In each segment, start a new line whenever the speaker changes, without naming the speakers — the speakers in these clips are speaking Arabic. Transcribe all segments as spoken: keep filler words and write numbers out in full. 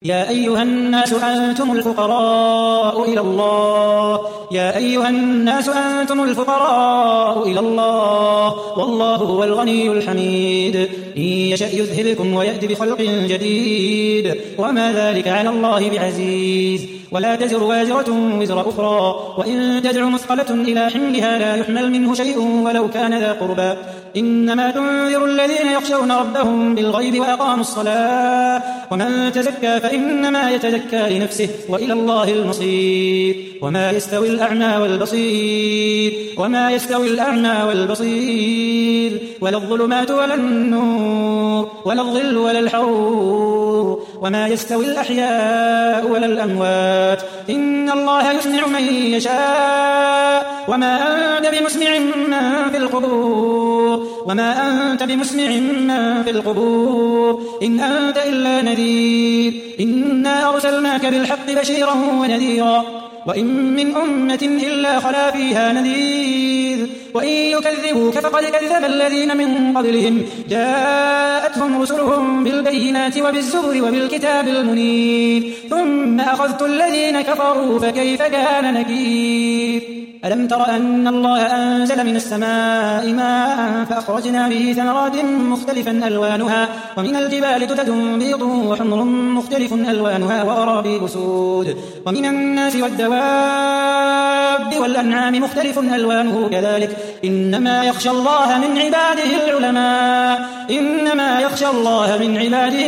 يا أيها الناس أنتم الفقراء إلى الله يا أيها الناس أنتم الفقراء إلى الله والله هو الغني الحميد إن يشأ يذهبكم ويأتي بخلق جديد وما ذلك على الله بعزيز ولا تزر وازرة وزر أخرى وإن تدع مثقلة إلى حملها لا يحمل منه شيء ولو كان ذا قربى إنما تنذر الذين يخشون ربهم بالغيب وأقاموا الصلاة ومن تزكى فإنما يتزكى لنفسه وإلى الله المصير وما يستوي الأعمى والبصير وما يستوي الأعمى والبصير ولا الظلمات ولا النور ولا الظل ولا الحرور وما يستوي الأحياء ولا الأموات إن الله يسمع من يشاء وما أنت بمسمع من في القبور وما أنت بمسمع من في القبور إن أنت إلا نذير إنا أرسلناك بالحق بشيرا ونذيرا وإن من أمة إلا خلا فيها نذير وإن يكذبوك فقد كذب الذين من قبلهم جاءتهم رسلهم بالبينات وبالزبر وبالكتاب المنير ثم أخذت الذين كفروا فكيف كان نكير ألم تر أن الله أنزل من السماء ماء فأخرجنا به ثمرات مختلفا ألوانها ومن الجبال جدد بيض وحمر مختلف ألوانها وغرابيب سود ومن الناس والدواب والأنعام مختلف ألوانه كذلك إنما يخشى الله من عباده العلماء إنما يخشى الله من عباده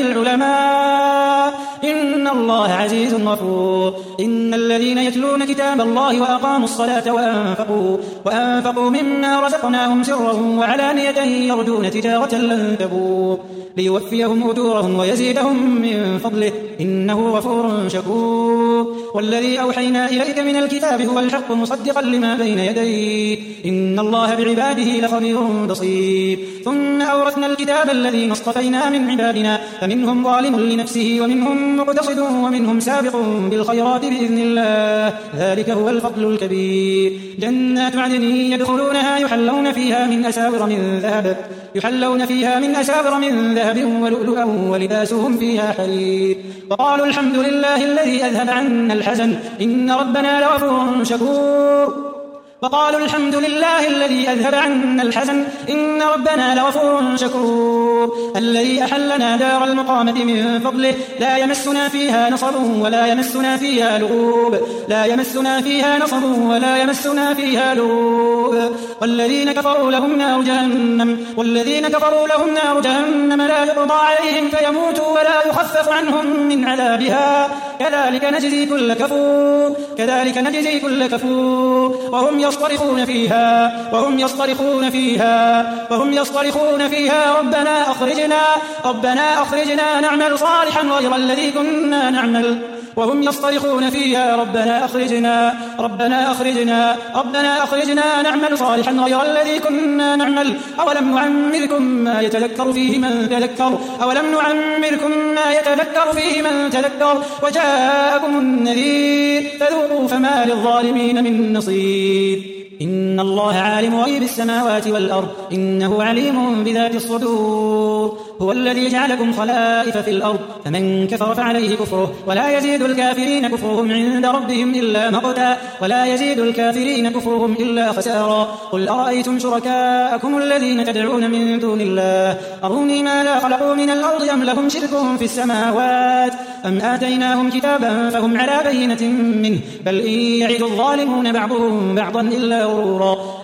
العلماء إن الله عزيز غفور إن الذين يتلون كتاب الله وأقاموا الصلاة وأنفقوا, وأنفقوا مما رزقناهم سرا وعلانية يرجون تجارة لن تبور ليوفيهم أجورهم ويزيدهم من فضله إنه غفور شكور والذي أوحينا إليك من الكتاب هو الحق مصدقا لما بين يديه إن الله بعباده لخبير بصير ثم أورثنا الكتاب الذين اصطفينا من عبادنا فمنهم ظالم لنفسه ومنهم مقتصد ومنهم سابق بالخيرات بإذن الله ذلك هو الفضل الكبير جنات عدن يدخلونها يحلون فيها من أساور من ذهب يحلون فيها من أساور من ذهب ولؤلؤا ولباسهم فيها حرير وقالوا الحمد لله الذي أذهب عنا الحزن إن ربنا لغفور شكور وقالوا الحمد لله الذي أذهب عنا الحزن إن ربنا لغفور شكور الذي أحلنا دار المقامة من فضله لا يمسنا فيها نصب ولا يمسنا فيها لغوب لا يمسنا فيها نصب ولا يمسنا فيها لغوب والذين كفروا لهم نار جهنم والذين كفروا لهم نار جهنم لا يقضى عليهم فيموتوا ولا يخفف عنهم من عذابها كذلك نجزي كل كفور كذلك نجزي كل كفور وهم يصطرخون فيها وهم يصطرخون فيها وهم يصطرخون فيها ربنا أخرجنا ربنا أخرجنا نعمل صالحا غير الذي كنا نعمل وهم يصطرخون فيها ربنا أخرجنا ربنا أخرجنا ربنا أخرجنا نعمل صالحا غير الذي كنا نعمل أولم نعمركم ما يتذكر فيه من تذكر أولم نعمركم ما يتذكر فيه من تذكر وجاءكم النذير فذوقوا فما للظالمين من نصير إن الله عالم غيب السماوات والأرض إنه عليم بذات الصدور هو الذي جعلكم خلائف في الأرض فمن كفر فعليه كفره ولا يزيد الكافرين كفرهم عند ربهم إلا مقتا ولا يزيد الكافرين كفرهم إلا خسارا قل أرأيتم شركاءكم الذين تدعون من دون الله أروني ما لا خلقوا من الأرض أم لهم شرك في السماوات أم آتيناهم كتابا فهم على بينة منه بل إن يعد الظالمون بعضهم بعضا إلا غرورا